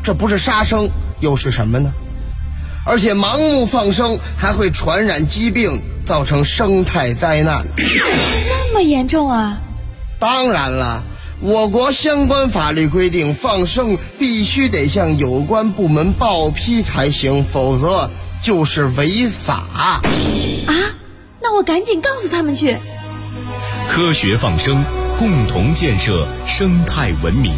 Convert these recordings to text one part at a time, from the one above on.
这不是杀生又是什么呢？而且盲目放生还会传染疾病，造成生态灾难。 这么严重啊？ 当然了，我国相关法律规定，放生必须得向有关部门报批才行，否则就是违法。 啊？那我赶紧告诉他们去。 科学放生，共同建设生态文明。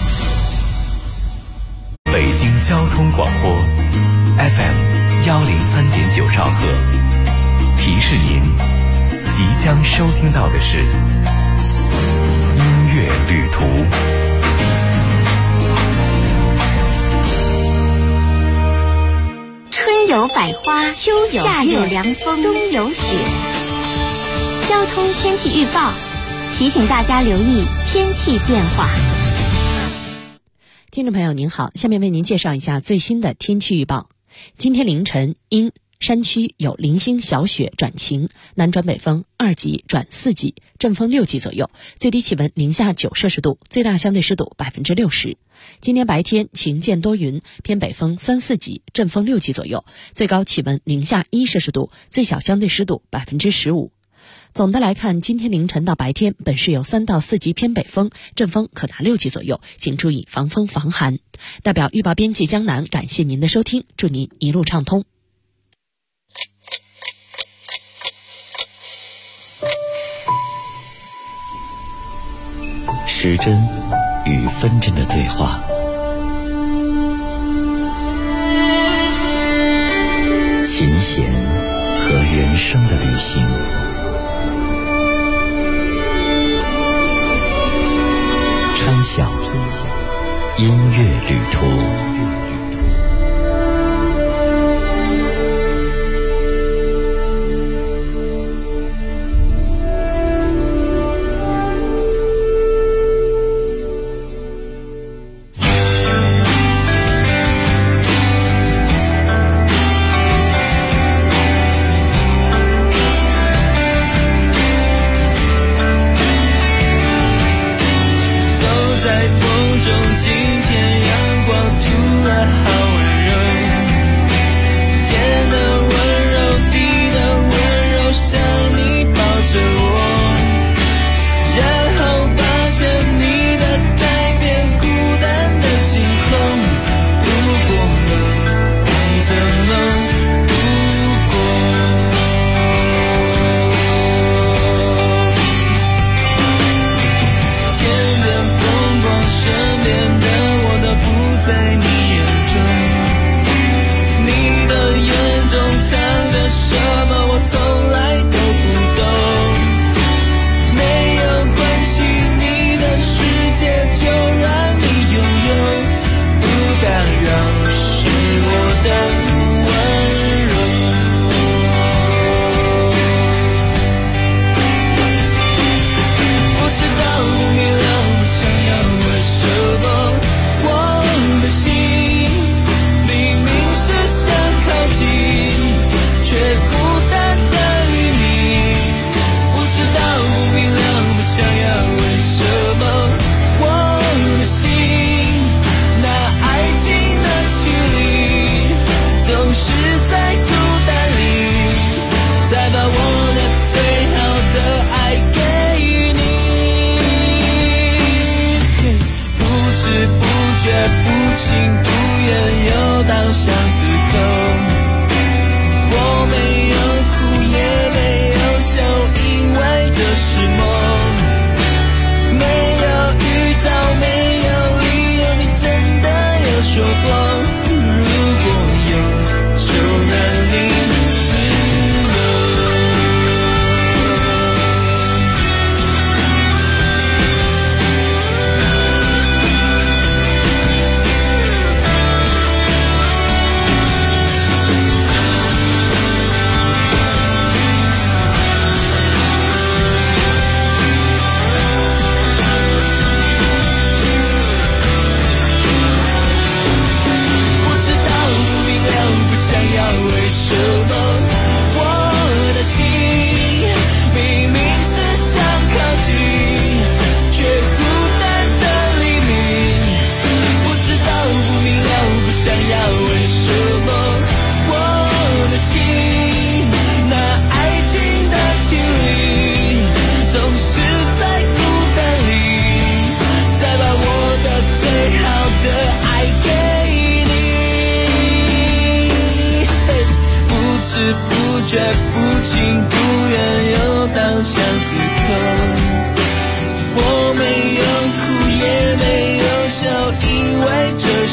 北京交通广播 FM 103.9兆赫，提示您即将收听到的是音乐旅途。 春有百花，秋有夏有凉风，冬有雪。交通天气预报提醒大家留意天气变化。 听众朋友您好，下面为您介绍一下最新的天气预报。今天凌晨因山区有零星小雪转晴，南转北风2级转4级，阵风6级左右，最低气温零下9摄氏度，最大相对湿度60%。今天白天晴间多云，偏北风3、4级，阵风6级左右，最高气温零下1摄氏度，最小相对湿度15%。总的来看，今天凌晨到白天本市有3到4级偏北风，阵风可达6级左右，请注意防风防寒。代表预报编辑江南，感谢您的收听，祝您一路畅通。 时针与分针的对话，琴弦和人生的旅行，春晓音乐旅途。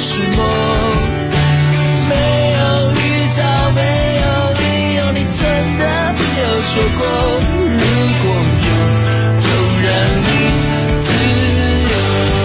是梦。没有遇到，没有理由，你真的没有说过，如果有，就让你自由。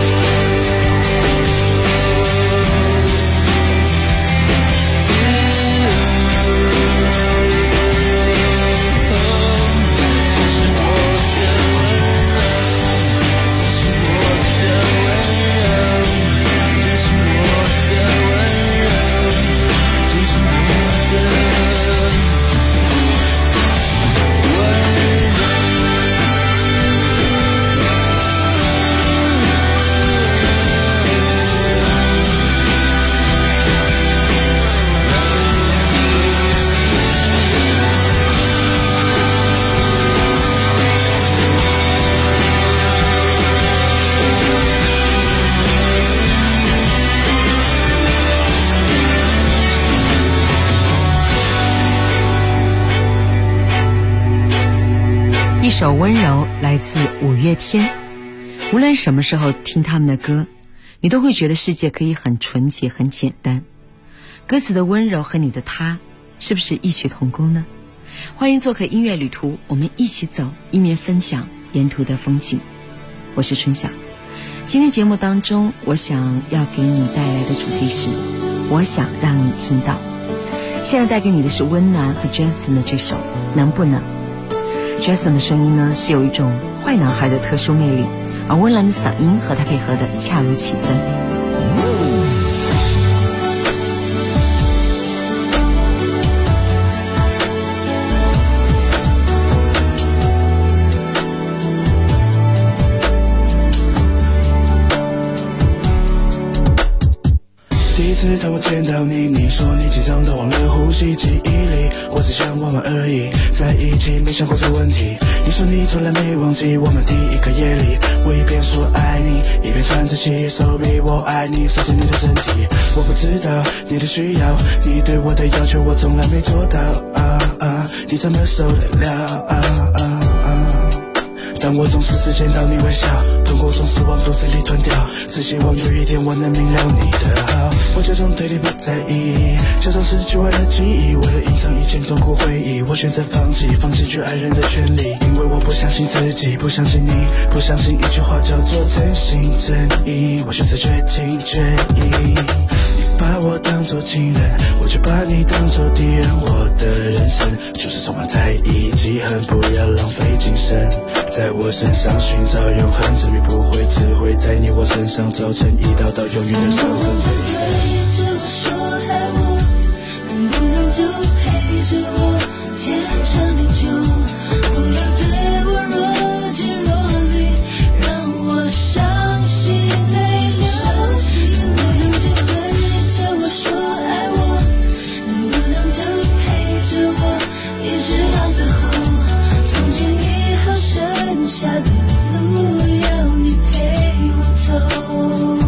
一首温柔来自五月天，无论什么时候听他们的歌，你都会觉得世界可以很纯洁很简单。歌词的温柔和你的他是不是异曲同工呢？欢迎做客音乐旅途，我们一起走，一面分享沿途的风景。我是春晓。今天节目当中，我想要给你带来的主题是我想让你听到。现在带给你的是温岚和 Jason 的这首能不能。Jason 的声音呢是有一种坏男孩的特殊魅力，而温岚的嗓音和他配合的恰如其分。 第一次当我见到你，你说你紧张到忘了呼吸，记忆里我只想玩玩而已，在一起没想过这问题。你说你从来没忘记我们第一个夜里，我一边说爱你，一边喘着气 Sorry 我爱你，守着你的身体。我不知道你的需要，你对我的要求我从来没做到你怎么受得了但我总是只见到你微笑，痛苦总是往肚子里吞掉，只希望有一天我能明了你的好。我假装对你不在意，假装失去我的记忆，为了隐藏以前痛苦回忆，我选择放弃去爱人的权利，因为我不相信自己，不相信你，不相信一句话叫做真心真意，我选择绝情绝义。把我当作情人，我就把你当作敌人。我的人生就是充满在意记恨，不要浪费精神在我身上寻找永恒，执迷不悔，只会在你我身上造成一道道永远的伤痕。 对着我说爱我，能不能就陪着我天长地久，不要对我若即若离，让我伤心泪流。能不能就对着我说爱我，能不能就陪着我一直到最后，从今以后剩下的路要你陪我走。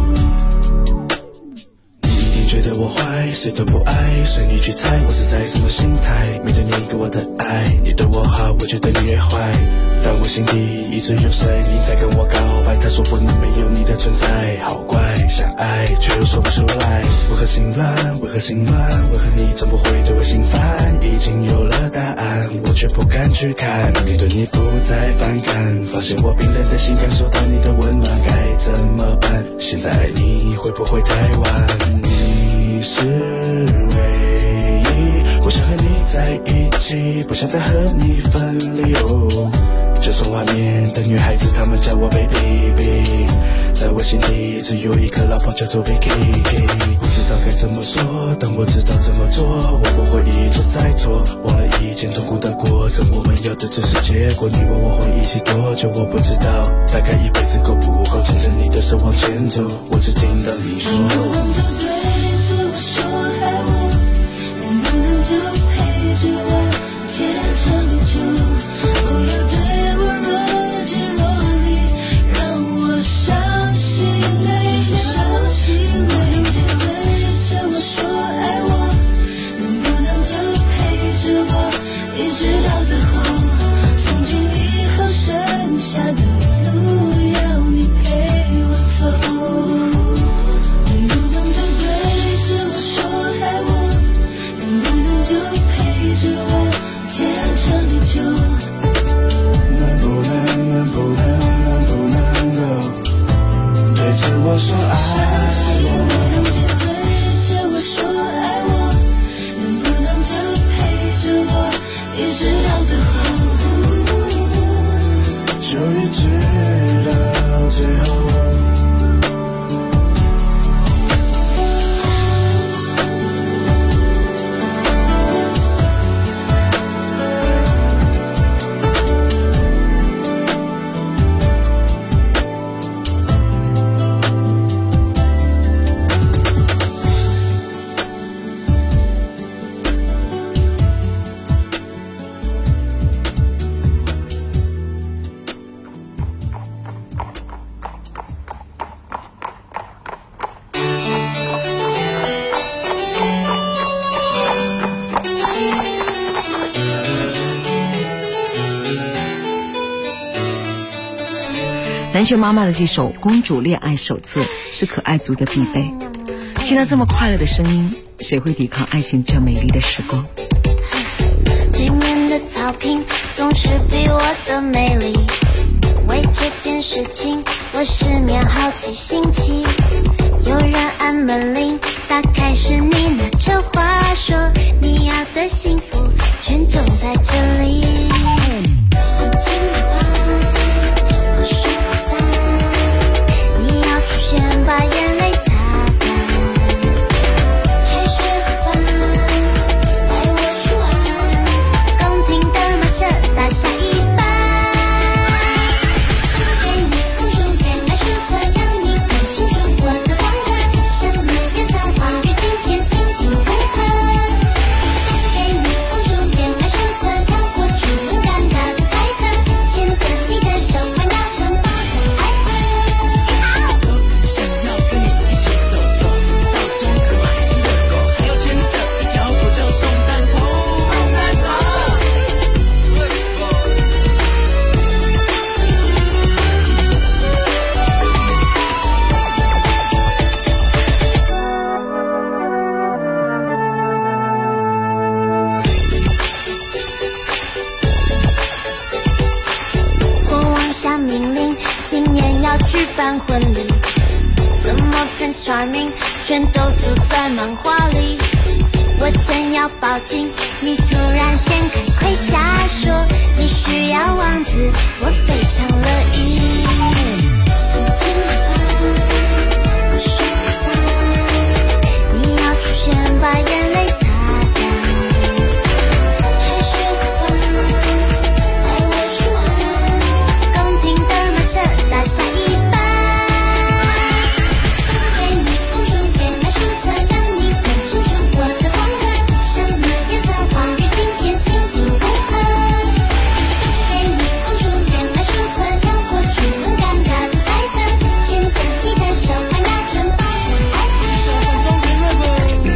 觉得我坏，谁都不爱，随你去猜我是在什么心态。面对你给我的爱，你对我好，我觉得你越坏。但我心底一直有声音在跟我告白，他说不能没有你的存在，好怪，想爱却又说不出来。为何心乱？为何心乱？为何你总不会对我心烦？已经有了答案，我却不敢去看。面对你不再反感，发现我冰冷的心感受到你的温暖，该怎么办？现在爱你会不会太晚？你是唯一，我想和你在一起，不想再和你分离。就算外面的女孩子她们叫我 baby， 在我心底只有一个老婆叫做 Vicky。 不知道该怎么说，但我知道怎么做，我不会一错再错，忘了以前痛苦的过程，我们要的只是结果。你问我会一起多久，我不知道，大概一辈子够不够牵着你的手往前走，我只听到你说能不能就对着我说爱我，能不能就陪着我天长地久，不要对我若即若离，让我伤心泪流。能不能就对着我说爱我，能不能就陪着我一直到最后，从今以后剩下的路要你陪我走。能不能就对南拳妈妈的这首《公主恋爱手册》是可爱族的必备。听到这么快乐的声音，谁会抵抗爱情这美丽的时光？ 对面的草坪总是比我的美丽，为这件事情我失眠好几星期。有人按门铃，打开是你拿着话说，你要的幸福全种在这里。心情不好，我睡不散，你要出现把眼泪擦干。还睡不饭，带我去玩，宫廷的马车打下一半。给你公主恋爱手册，让你看清楚我的方案，什么颜色花与今天心情符合。给你公主恋爱手册，跳过主人尴尬的猜测，牵着你的手环绕城堡的爱河。 想要跟你一起走走到中可买只热狗，还要牵着一条狗叫宋丹头。宋丹头。 国王下命令，今年要举办婚礼，怎么 Prince Charming 全都住在漫画里。我正要报警，你突然掀开盔甲，说你需要王子，我非常乐意。心情不好，我睡不散，你要出现把眼泪擦干。还睡不饭，带我去玩，宫廷的马车打下一半。给你公主恋爱手册，让你看清楚我的方案，什么颜色花与今天心情符合。给你公主恋爱手册，跳过主人尴尬的猜测，牵着你的手环绕城堡的爱河。手环中间热吻。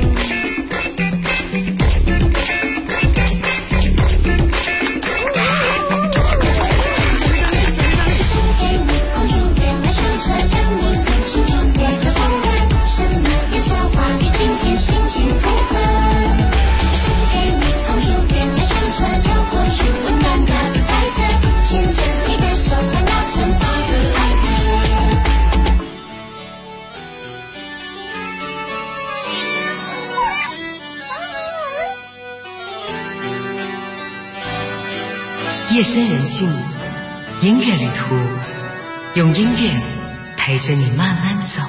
给你公主恋爱手册，让你看清楚我的方案，什么颜色花与今天心情符合。给你公主恋爱手册，跳过主人尴尬的猜测，牵着你的手环绕城堡的爱河。 夜深人静，音乐旅途，用音乐陪着你慢慢走。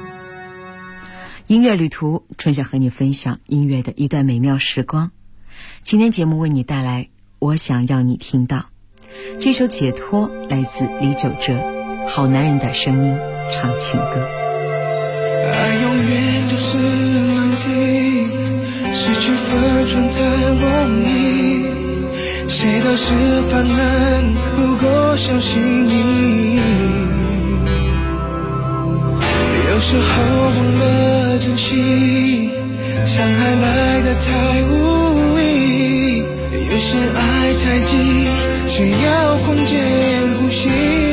音乐旅途，春夏和你分享音乐的一段美妙时光。今天节目为你带来我想要你听到这首解脱，来自李玖哲，好男人的声音唱情歌。 爱永远就是难题，失去分寸才容易，谁都是凡人，不够相信你。有时候忘了珍惜，伤害来得太无意，有时爱太急，需要空间呼吸。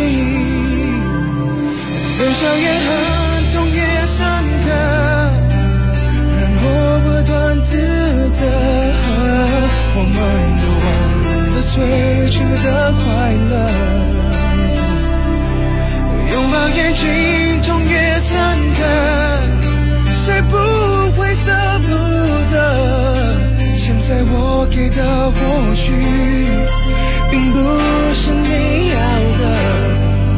至少越恨痛越深刻，然后不断自责，我们都忘了最初的快乐。拥抱越紧痛越深刻，谁不会舍不得？现在我给的或许并不是你要的。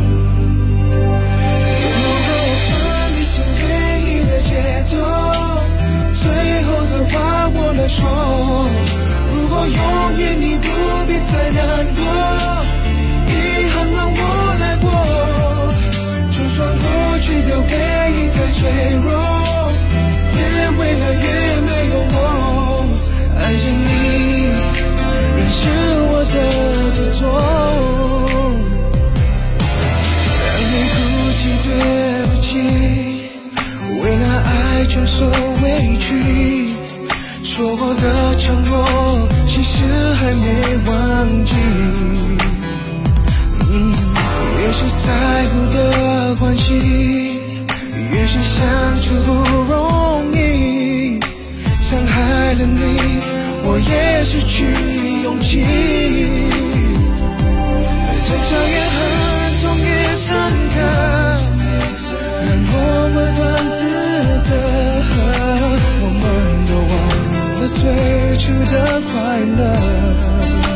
如果把你是唯一的解脱，最后的话我来说，如果永远你不必再难过，遗憾让我来过。就算过去的回忆太脆弱，也未来越没有我。爱着你，仍是我的执着。让你哭泣对不起，为了爱承受委屈，说过的承诺其实还没忘记。 越是在乎的关系，越是相处不容易，伤害了你，我也失去勇气。争吵越恨，痛越深刻，让我们断自责，我们都忘了最初的快乐。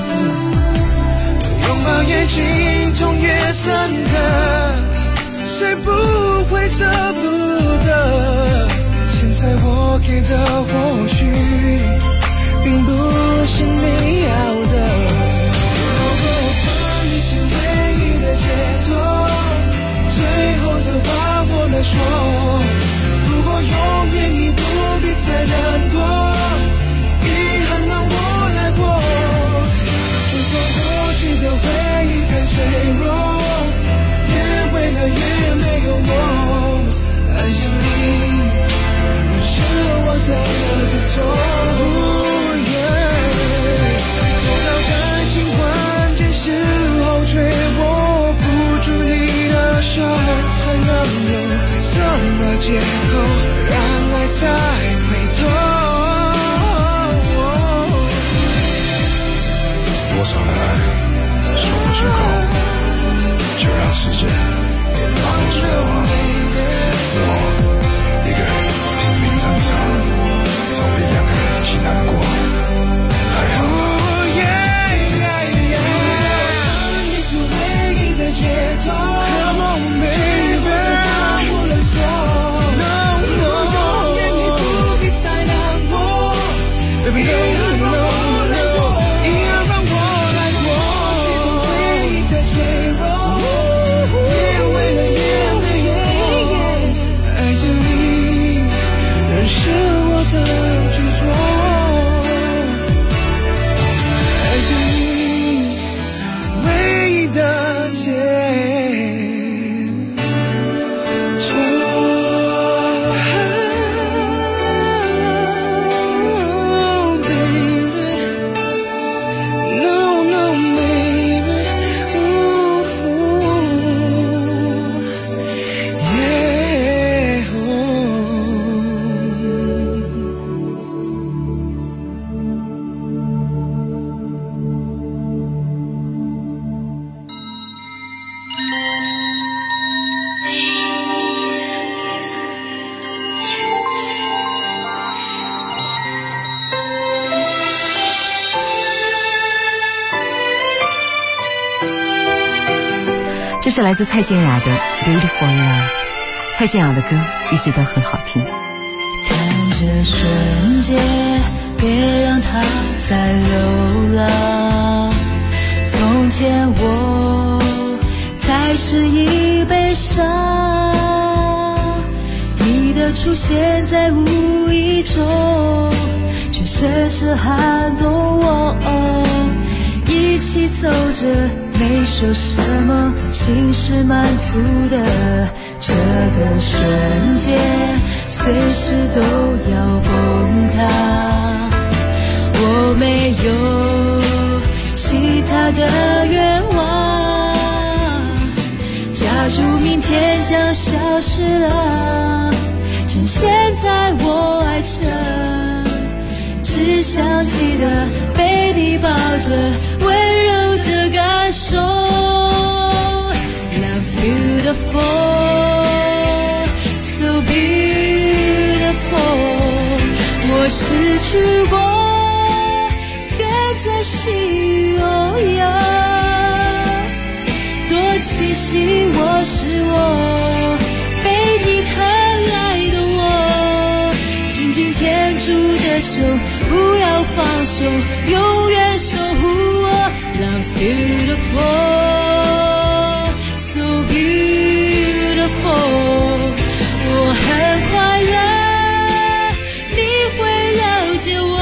拥抱越紧，痛越深刻，谁不会舍不得？现在我给的或许并不是你要的。如果放你是唯一的解脱，最后的话我来说。如果永远你不必再难过，遗憾让我来过。就算过去的回忆太脆弱，越为了越没有我。爱上你是我的执着。走到感情关键时候，却握不住你的手，还能有什么借口让爱再回头？多少的爱说不出口，就让时间帮我说话。我一个人拼命挣扎，总比两个人一起难过还好。你是唯一的解脱，让我来说。如果永远你不必再难过， Baby no no no， 一样让我来过。回忆太脆弱，越为了越没有。爱着你，仍是我的执着。爱着你，唯一的解。 这是来自蔡健雅的 Beautiful Love。 蔡健雅的歌一直都很好听。 看这瞬间，别让它再流浪。从前我才是一悲伤，你的出现在无意中，却深深撼动我。一起走着，没说什么，心是满足的。这个瞬间，随时都要崩塌。我没有其他的愿望，假如明天将消失了，趁现在我爱着，只想记得被你抱着，温柔的感受。Love's beautiful, so beautiful。 我失去过，更珍惜拥有。多庆幸我是我，被你疼爱的我，紧紧牵住的手，不要放手，永远守护我。Love's beautiful, so beautiful。 我很快乐，你会了解我，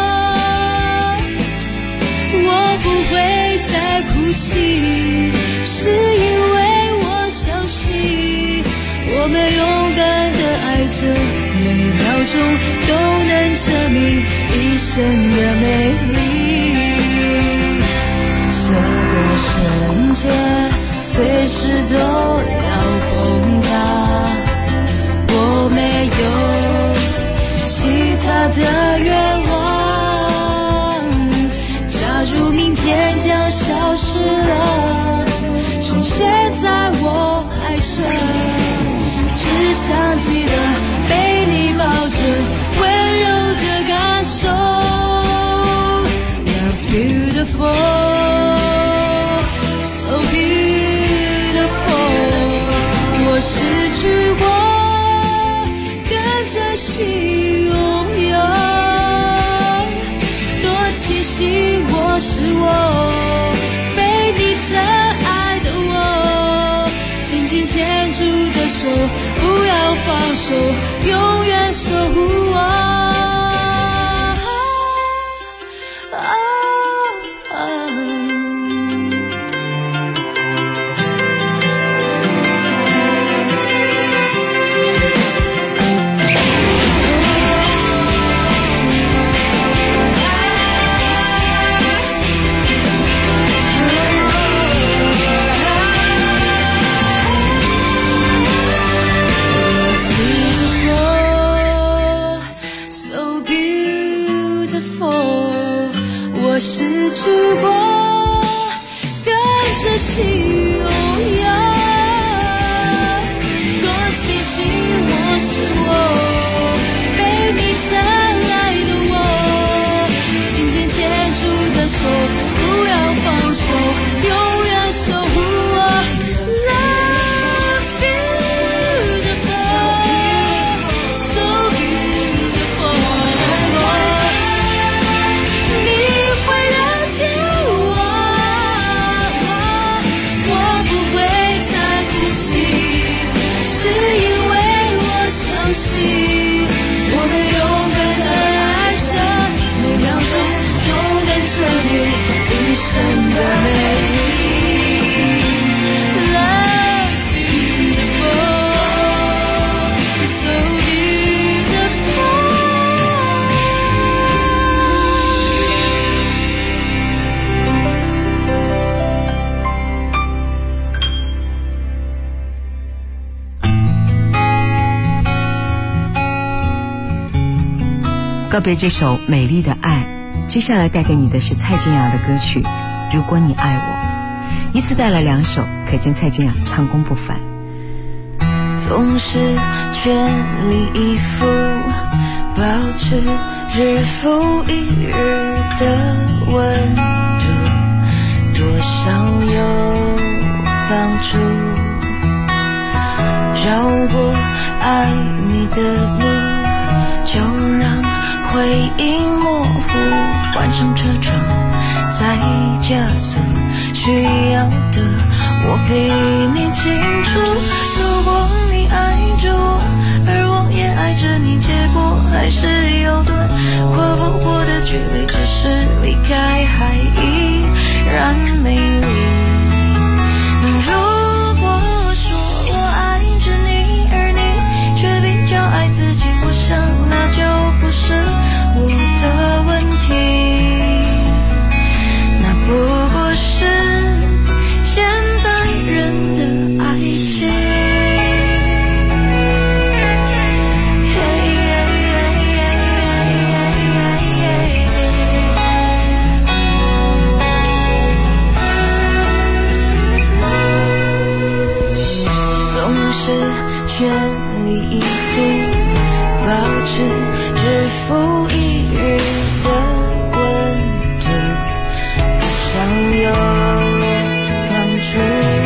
我不会再哭泣，是因为我相信我们勇敢的爱着，每秒钟都能证明一生的美丽。这个瞬间， 随时都要崩塌。我没有其他的愿望，假如明天将消失了，趁现在我爱着，只想记得被你抱着，温柔的感受。Love's beautiful, so beautiful。我失去过，更珍惜拥有。多庆幸我是我，被你疼爱的我，紧紧牵住的手，不要放手，永远守护我。我失去过，更珍惜拥有。多庆幸我是我，被你疼爱的我，紧紧牵住的手，不要放手，永远守护我。Love's beautiful, so beautiful。我们勇敢地爱着，每秒钟都能证明一生的美丽。Love's beautiful, so beautiful。 告别这首美丽的爱，接下来带给你的是蔡健雅的歌曲《如果你爱我》，一次带来2首，可见蔡健雅唱功不凡。 总是全力以赴，保持日复一日的温度，多少有帮助，绕过爱你的路，就让回忆模糊，关上车窗再加速，需要的我比你清楚。如果你爱着我，而我也爱着你，结果还是有段跨不过的距离，只是离开还依然美丽。如果说我爱着你，而你却比较爱自己，我想那就不是我的问题，那不过是现代人的爱情。总是全力以赴，保持日复一日的温度，不想有帮助，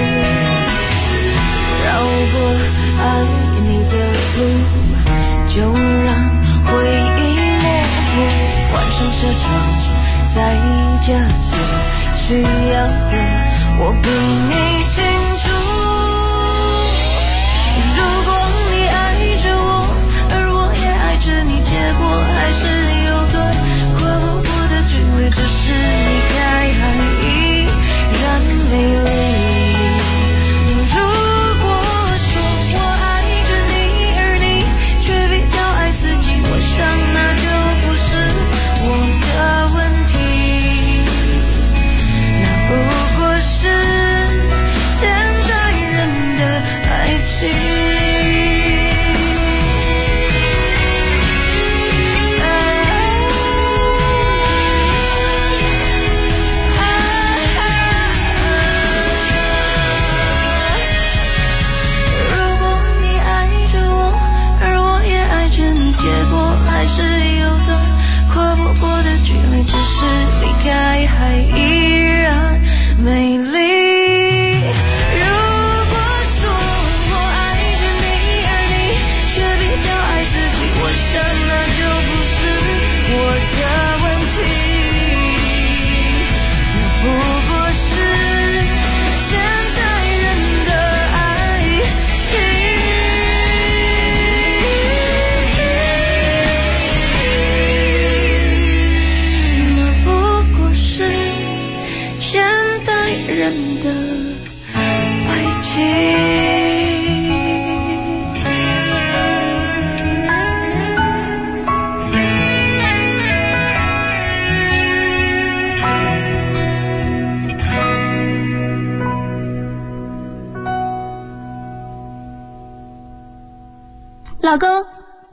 绕过爱你的路，就让回忆模糊，关上车窗再加速，需要的我比你清楚。如果你爱着我，而我也爱着你，结果还是有段跨不过的距离，只是离开还依然美丽。如果说我爱着你，而你却比较爱自己，我想那就不是我的问题，那不过是现在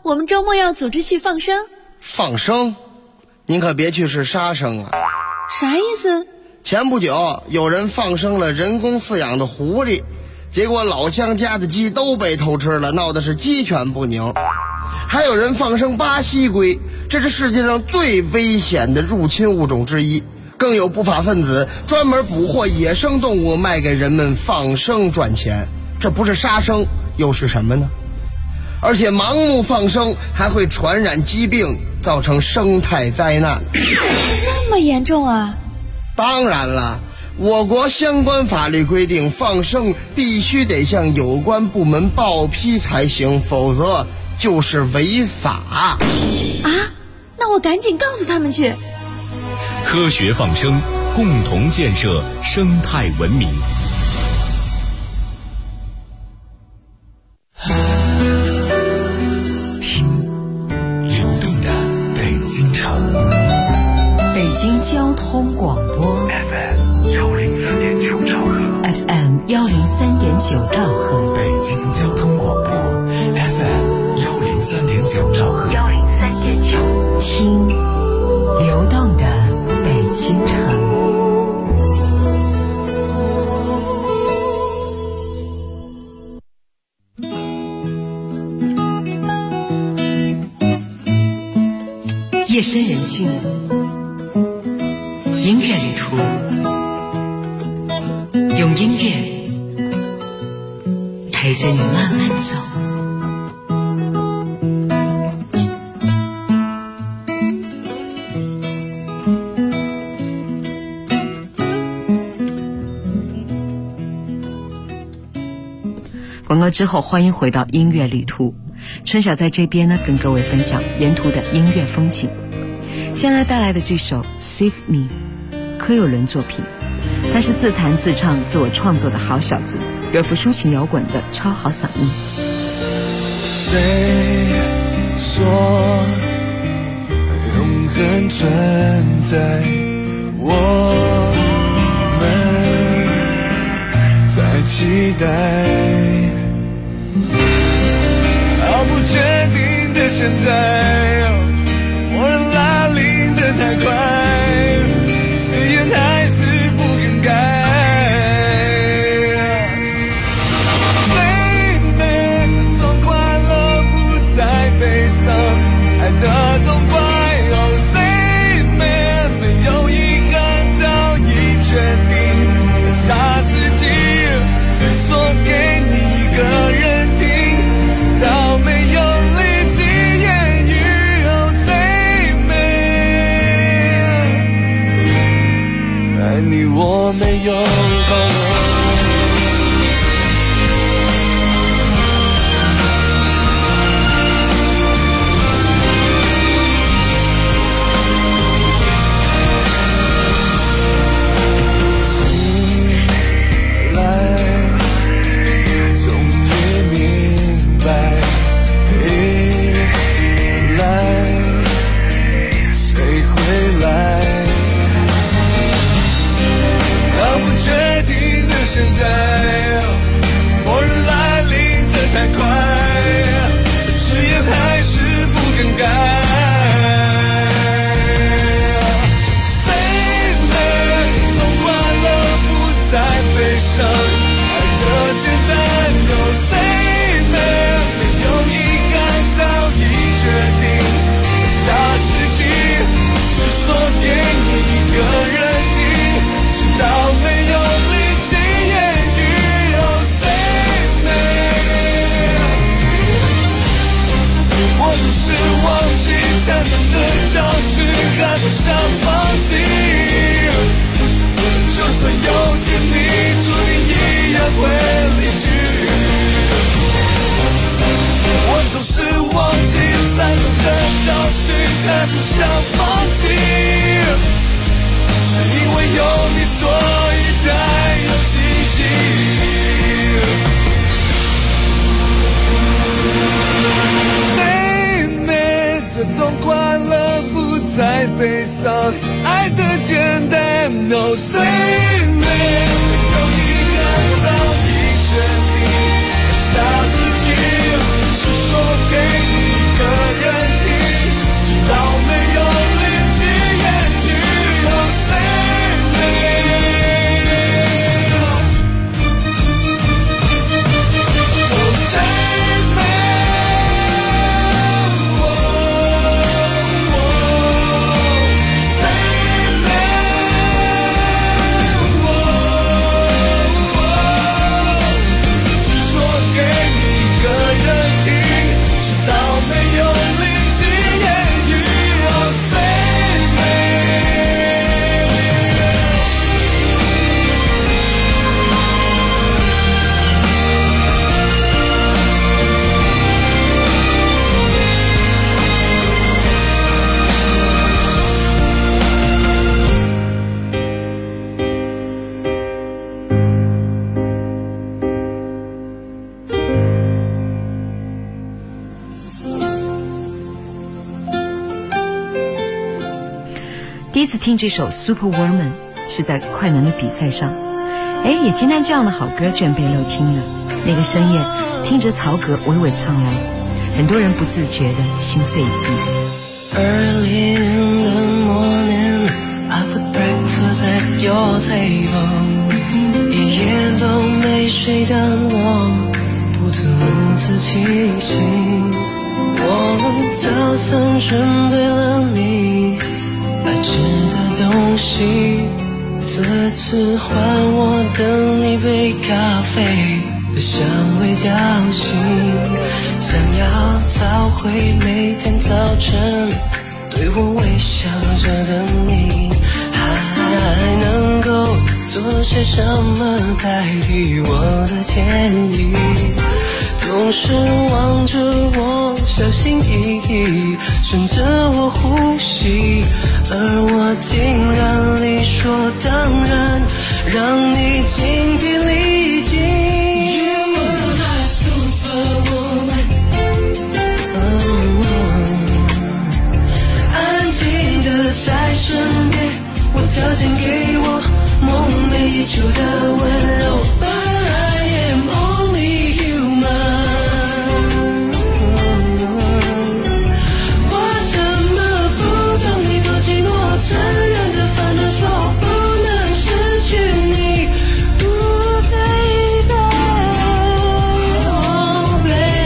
我们周末要组织去放生。 放生？您可别去是杀生啊！ 啥意思？ 前不久有人放生了人工饲养的狐狸，结果老乡家的鸡都被偷吃了，闹的是鸡犬不宁。还有人放生巴西龟，这是世界上最危险的入侵物种之一。更有不法分子专门捕获野生动物卖给人们放生赚钱，这不是杀生又是什么呢？而且盲目放生还会传染疾病，造成生态灾难。 这么严重啊？ 当然了，我国相关法律规定，放生必须得向有关部门报批才行，否则就是违法。 啊？那我赶紧告诉他们去。 科学放生，共同建设生态文明。 听流动的北京城， 北京交通广播 FM103.9兆赫 FM103.9兆赫， 北京交通广播 FM103.9兆赫 103.9，听流动的北京城。夜深人静，音乐旅途，用音乐陪着你慢慢走。广告之后，欢迎回到音乐旅途。春晓在这边呢，跟各位分享沿途的音乐风景。现在带来的这首《Save Me》，柯有伦作品，他是自弹自唱、自我创作的好小子，有副抒情摇滚的超好嗓音。 谁说永恒存在？我们在期待。好不确定的现在，我人拉铃的太快，誓言还是不更改。最美这种快乐不再悲伤，爱的痛快哦，最美没有遗憾，早已决定。下世纪只说给你一个人听，直到没有力气言语哦，最美。爱你我没有包容。现在，末日来临的太快，誓言还是不更改。Save me， 这种快乐不再悲伤，爱的简单哦。Save me， 没有遗憾，早已决定。下世纪只说给你一个人听，直到没有力气。我总是忘记残忍的教训，还不想放弃。就算有天你注定一样会离去，我总是忘记残忍的教训，还不想放弃。是因为有你，所以才有奇迹。这种快乐不再悲伤，爱的简单，No say me， 有遗憾早已决定，下世纪只说给你一个个人听，直到没有力气言语。Oh save me， Oh save me， Oh save me， 只说给你一个人听，直到没有力气言语。Oh save me。 第一次听这首 Superwoman 是在快男的比赛上，也惊叹这样的好歌居然被漏听了。那个深夜，听着曹格娓娓唱来，很多人不自觉的心碎一地。 Early in the morning, I put breakfast at your table. 一夜都没睡的我，不曾如此清醒。我早餐准备了你爱吃的东西，这次换我等你杯咖啡的香味叫醒，想要找回每天早晨对我微笑着的你，还能够做些什么代替我的歉意？总是望着我小心翼翼，顺着我呼吸，而我竟然理所当然让你精疲力尽。You are my superwoman， 安静的在身边，我条件给我梦寐以求的温柔。But I am only human。残忍的反正说不能失去你 ，Oh baby， Oh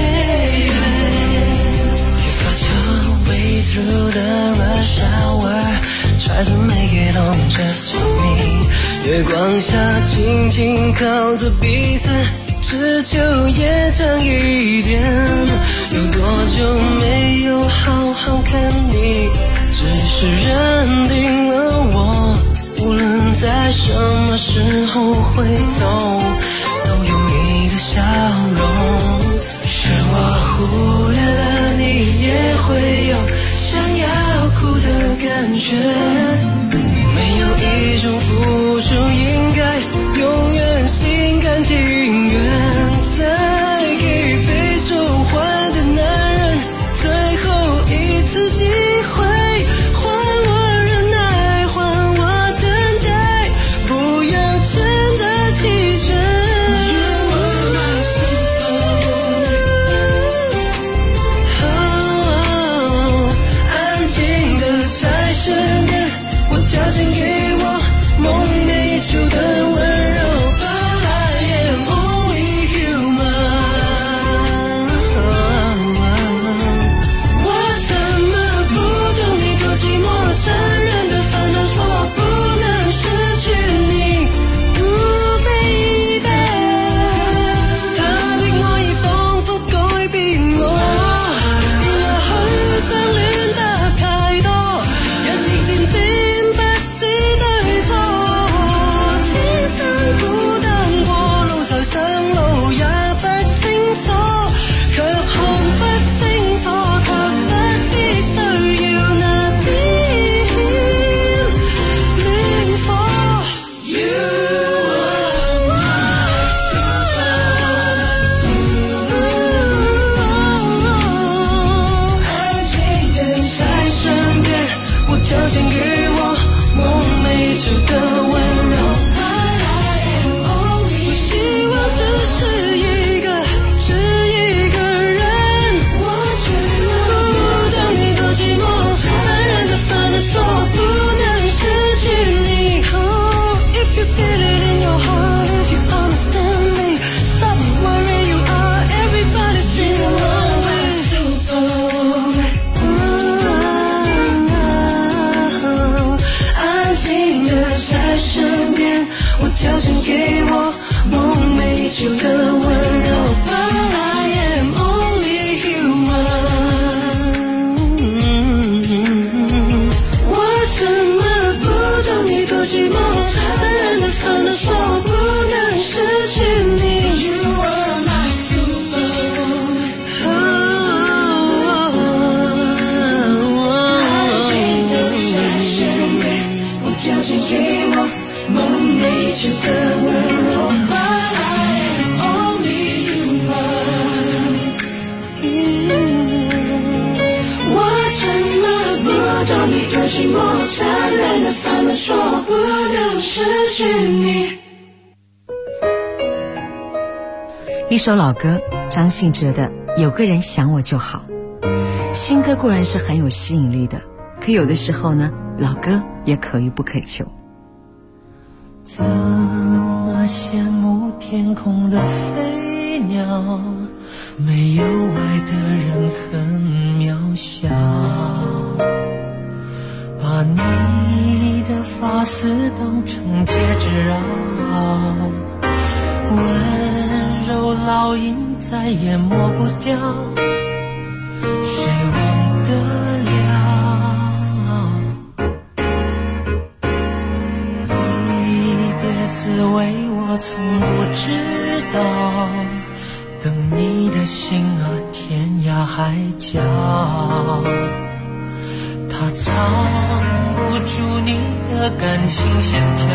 baby。You got your way through the rush hour, try to make it on just for me。月光下紧紧靠着彼此，只求夜长一点。有多久没有好好看你？只是认定了我，无论在什么时候回头，都有你的笑容。是我忽略了你也会有想要哭的感觉，没有一种付出应该永远心甘情愿。再给被宠坏的男人最后一次机会，条件给我梦寐以求的温柔 ，But I am only human。我怎么不懂你多寂寞，残忍的烦恼，说不能失去你 ，Oh baby。他的愛已彷彿改變我，也許相戀得太多，人亦漸漸。上路也不清楚，卻看不清楚，卻不必需要那點戀火。You are my superwoman， 安靜地在身邊，我條件給我夢寐以求的温柔。是一個人，我怎麼交钱给我梦寐以求的温柔。But I am only human。我怎么不懂你多寂寞，残忍的烦恼说不能失去你。You are my superwoman。爱情就是旋律，不交钱给我梦寐以求的温柔。But I am only human。我怎么不懂你多寂寞，残忍的烦恼说不能失去你。 一首老歌，张信哲的《有个人想我就好》。新歌固然是很有吸引力的，可有的时候呢，老歌也可遇不可求。 怎么羡慕天空的飞鸟，没有爱的人很渺小。把你的发丝当成戒指绕，温柔烙印再也抹不掉，谁忘得了？离别滋味我从不知道，等你的心啊天涯海角，它藏不住你的感情线条，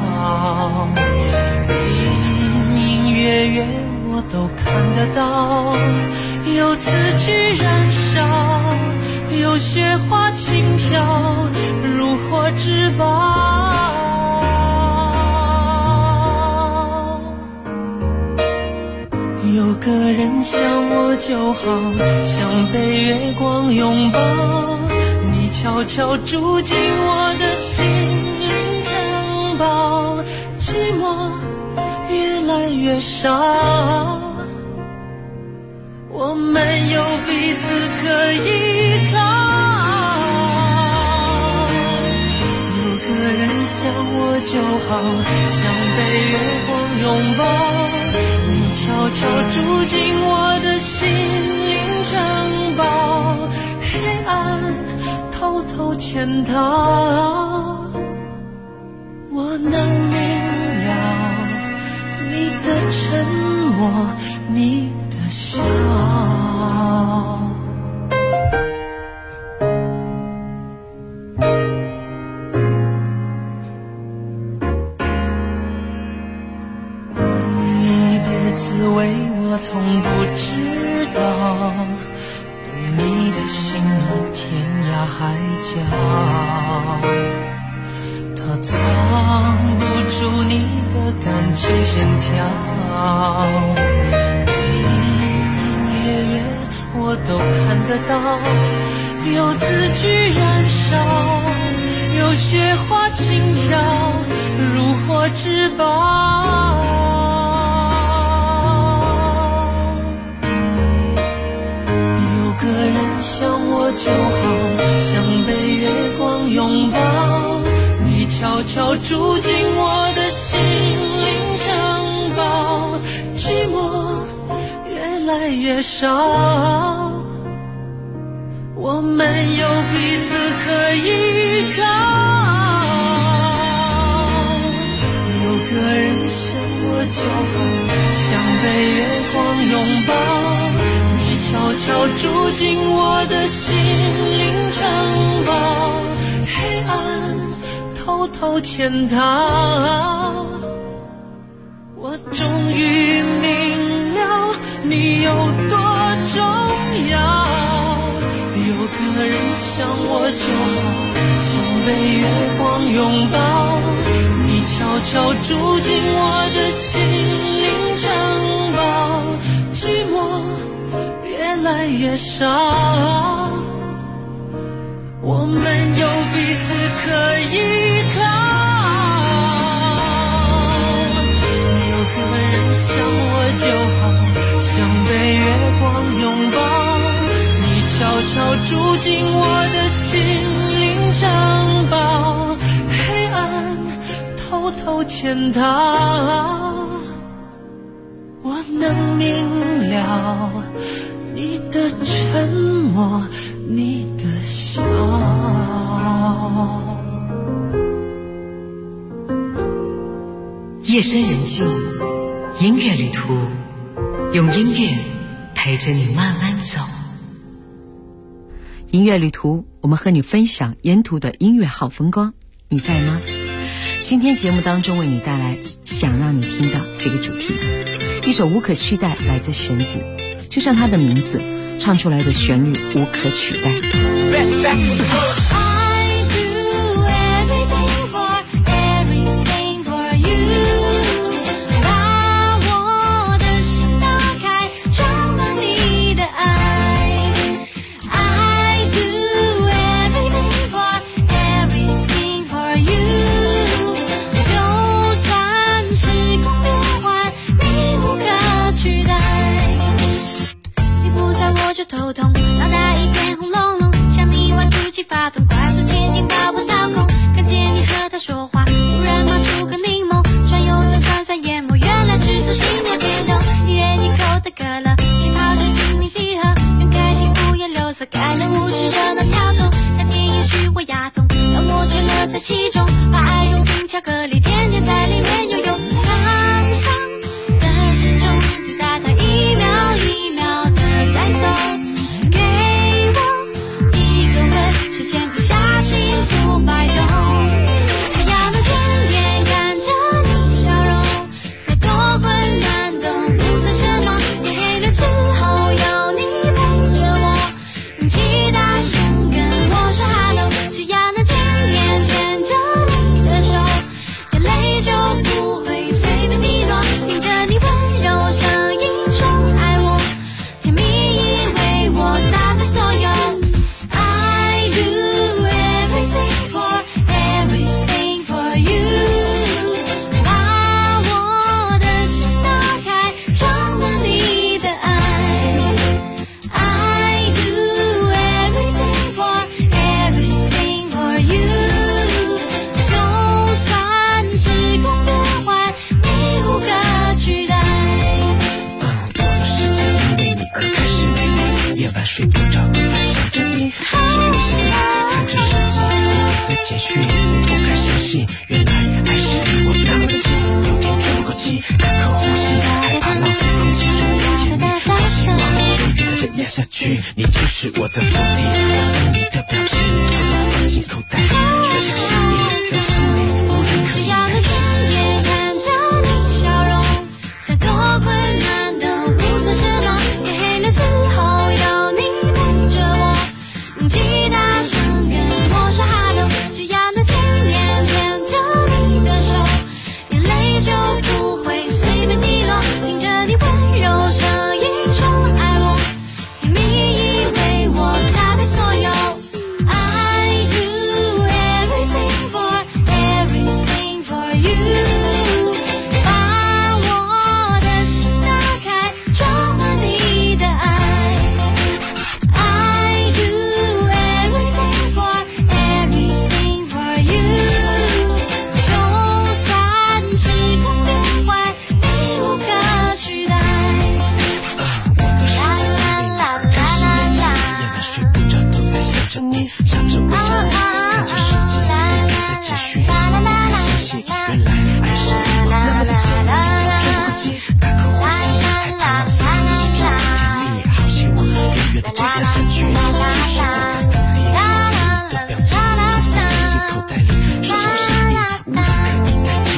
隐隐约约我都看得到，有字句燃烧，有雪花轻飘，如获至宝。有个人想我就好，像被月光拥抱，你悄悄住进我的心灵城堡，寂寞越来越少，我们有彼此可依靠。有个人想我就好，像被月光拥抱，你悄悄住进我的心灵城堡，黑暗偷偷潜逃，我能明了你的沉默，你的笑。滋味我从不知道，等你的心啊天涯海角，它藏不住你的感情线条，隐隐约约我都看得到，有字句燃烧，有雪花轻飘，如获至宝。想我就好，像被月光拥抱，你悄悄住进我的心灵城堡，寂寞越来越少，我们有彼此可依靠。有个人想我就好，像被月光拥抱，悄悄住进我的心灵城堡，黑暗偷偷潜逃，我终于明了你有多重要。有个人想我就好，像被月光拥抱，你悄悄住进我的心灵城堡，寂寞越来越少，我们有彼此可依靠。有个人想我就好，像被月光拥抱，你悄悄住进我的心灵城堡，黑暗偷偷潜见他，我能明了你的沉默，你的笑。 夜深人静，音乐旅途，用音乐陪着你慢慢走。音乐旅途，我们和你分享沿途的音乐好风光，你在吗？今天节目当中为你带来想让你听到这个主题，一首无可取代来自弦子，就像它的名字，唱出来的旋律无可取代。 头痛，脑袋一片红隆隆，向你玩吐气发动，快速前进到不到空，看见你和他说话，突然冒出个柠檬，转悠着酸酸研磨，原来是从心里点头，一人一口的可乐，气泡着请你集合，愿开心五颜六色，开了无知热闹跳动，在电影虚或哑痛，让我坠落在其中，把爱融进巧克力，天天在里面游泳，墙上的时钟滴答它一秒一秒的在走。摆动，只要能天天看着你笑容，再多困难都不算什么。天黑了之后有你陪着我，用其大声跟我说 hello。只要能天天牵着你的手，眼泪就不会随便滴落。听着你温柔声音说爱我，甜蜜以为我答非所有。I do everything。 睡不着都在想着你，想着微信里看着手机你给的简讯，我不敢相信，原来爱是离我那么近，有点喘不过气，大口呼吸，害怕浪费空气中的甜蜜，好希望永远这样下去，你就是我的腹地，我将你的表情偷偷放进口袋，说这个心意在我心里无人可以。 只要能天天看着你笑容，再多困难都不算什么，天黑了之后有你陪着我，用其大声跟我说 hello。 只要能天天牵着你的手，眼泪就不会随便滴落。听着你温柔声音说爱我，甜蜜以为我答非所有。I do everything for everything for you， 把我的心打开，装满你的爱。I do everything for everything for you， 就算时空变换，你无可取代。 我的世界因为你而开始美丽，夜晚睡不着都在想着你，想着微信里看着手机你给的简讯，我不敢相信，原来爱是离我那么的近，一点喘不过气，大口呼吸，害怕浪费空气中的甜蜜，好希望永远的这样下去，你就是我的腹地，我将你的表情偷偷放进口袋里，说什么心意无人可以代替。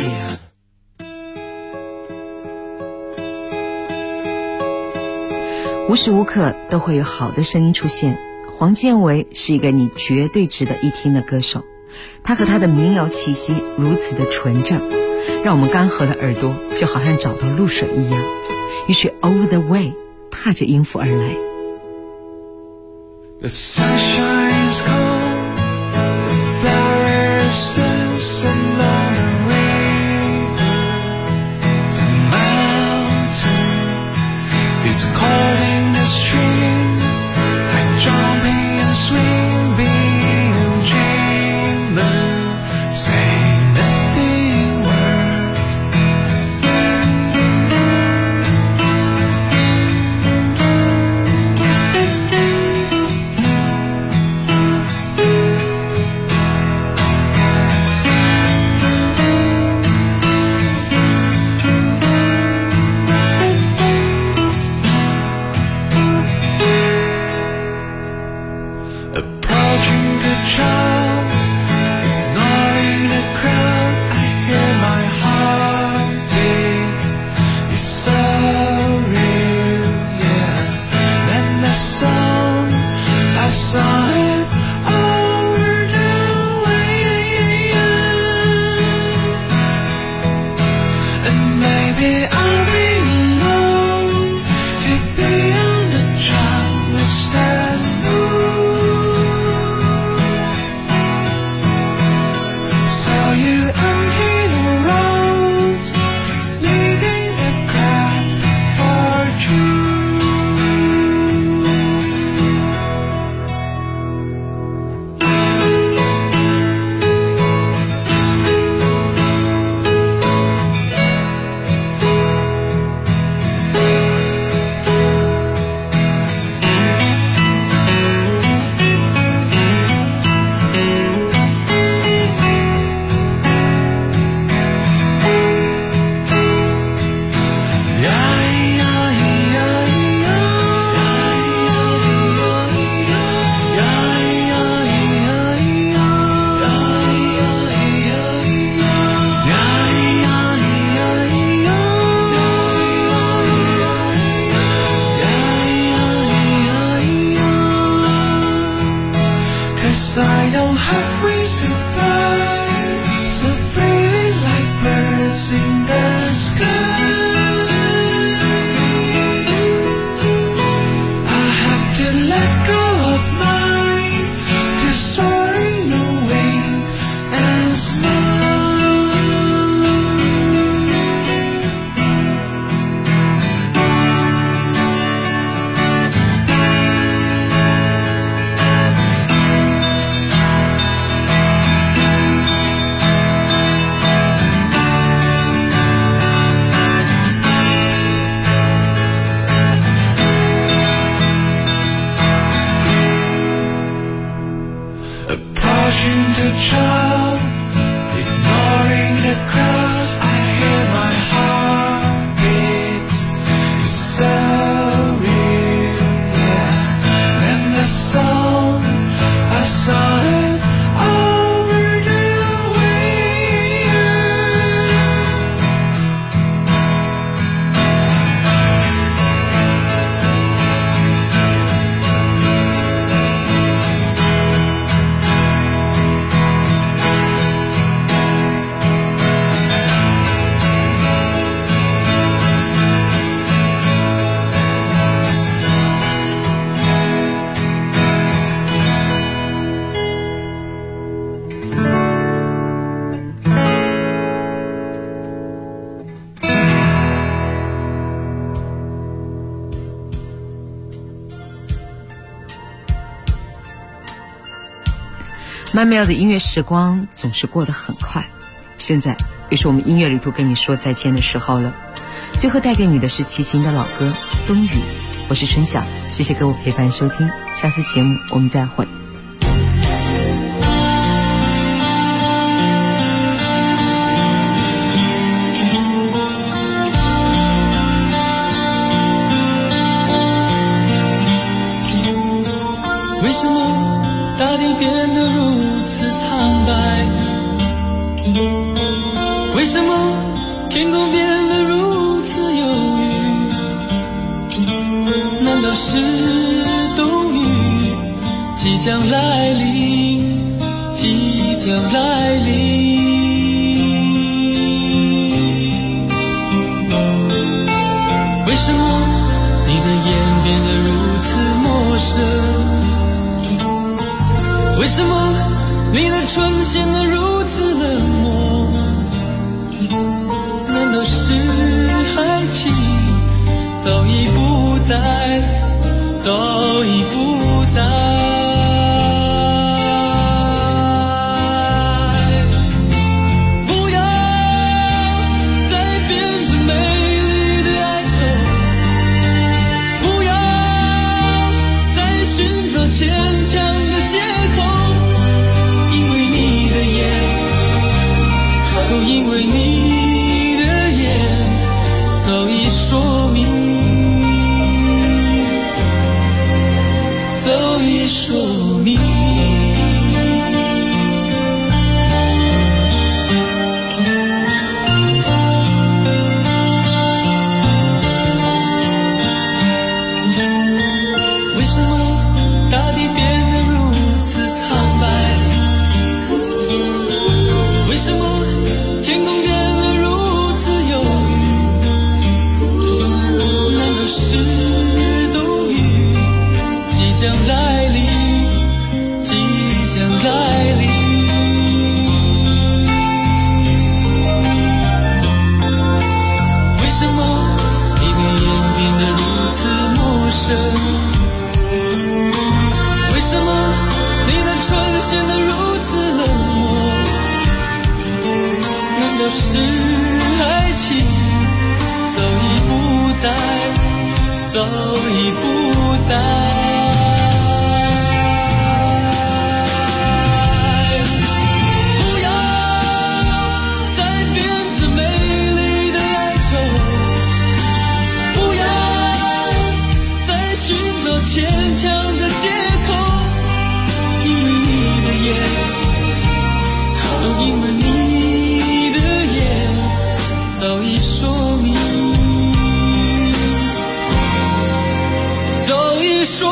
无时无刻都会有好的声音出现。黄建为是一个你绝对值得一听的歌手，他和他的民谣气息如此的纯正，让我们干涸的耳朵就好像找到露水一样。于是 Over the Way 踏着音符而来。 The sunshine is cold, the restless and the river, the mountain is calling the stream, like jumping and swimming, dreaming, saying nothing word. have wings to fly, so freely like birds in the sky. I have to let go of mine to soaring away and smile. Approaching the child, ignoring the crowd, I hear my heart beat. It's so real, yeah. And the song I saw it over the way. 曼妙的音乐时光总是过得很快，现在也是我们音乐旅途跟你说再见的时候了。最后带给你的是齐秦的老歌《冬雨》，我是春晓，谢谢各位陪伴收听，下次节目我们再会。 为什么大地变得如此苍白？为什么天空变得如此忧郁？难道是冬雨即将来临？即将来临？为什么你的眼变得如此陌生？为什么你的唇显得如此冷漠？难道是爱情早已不在，早已不在？不要再编织美丽的哀愁，不要再寻找牵强的借口。因为你的眼早已说明，早已说明。为什么大地变得如此苍白？为什么天空变得如此忧郁？难道是冬雨即将来临？即将来临？为什么你的眼变得如此陌生？为什么你的唇显得如此冷漠？难道是爱情早已不在，早已不在？不要再编织美丽的哀愁，不要再寻找牵强的借口，因为你的眼，因为你的眼早已说明，早已说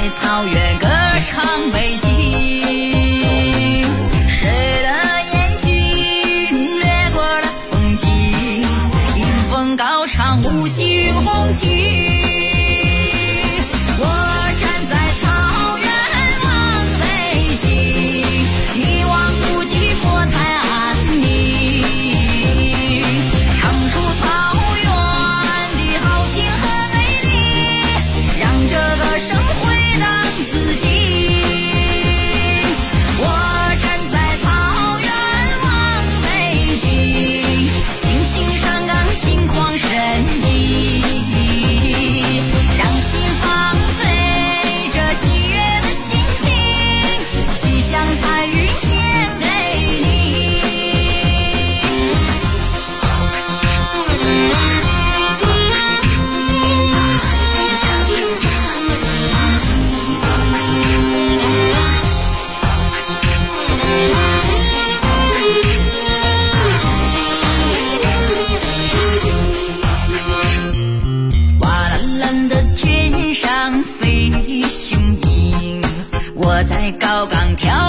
草原歌唱。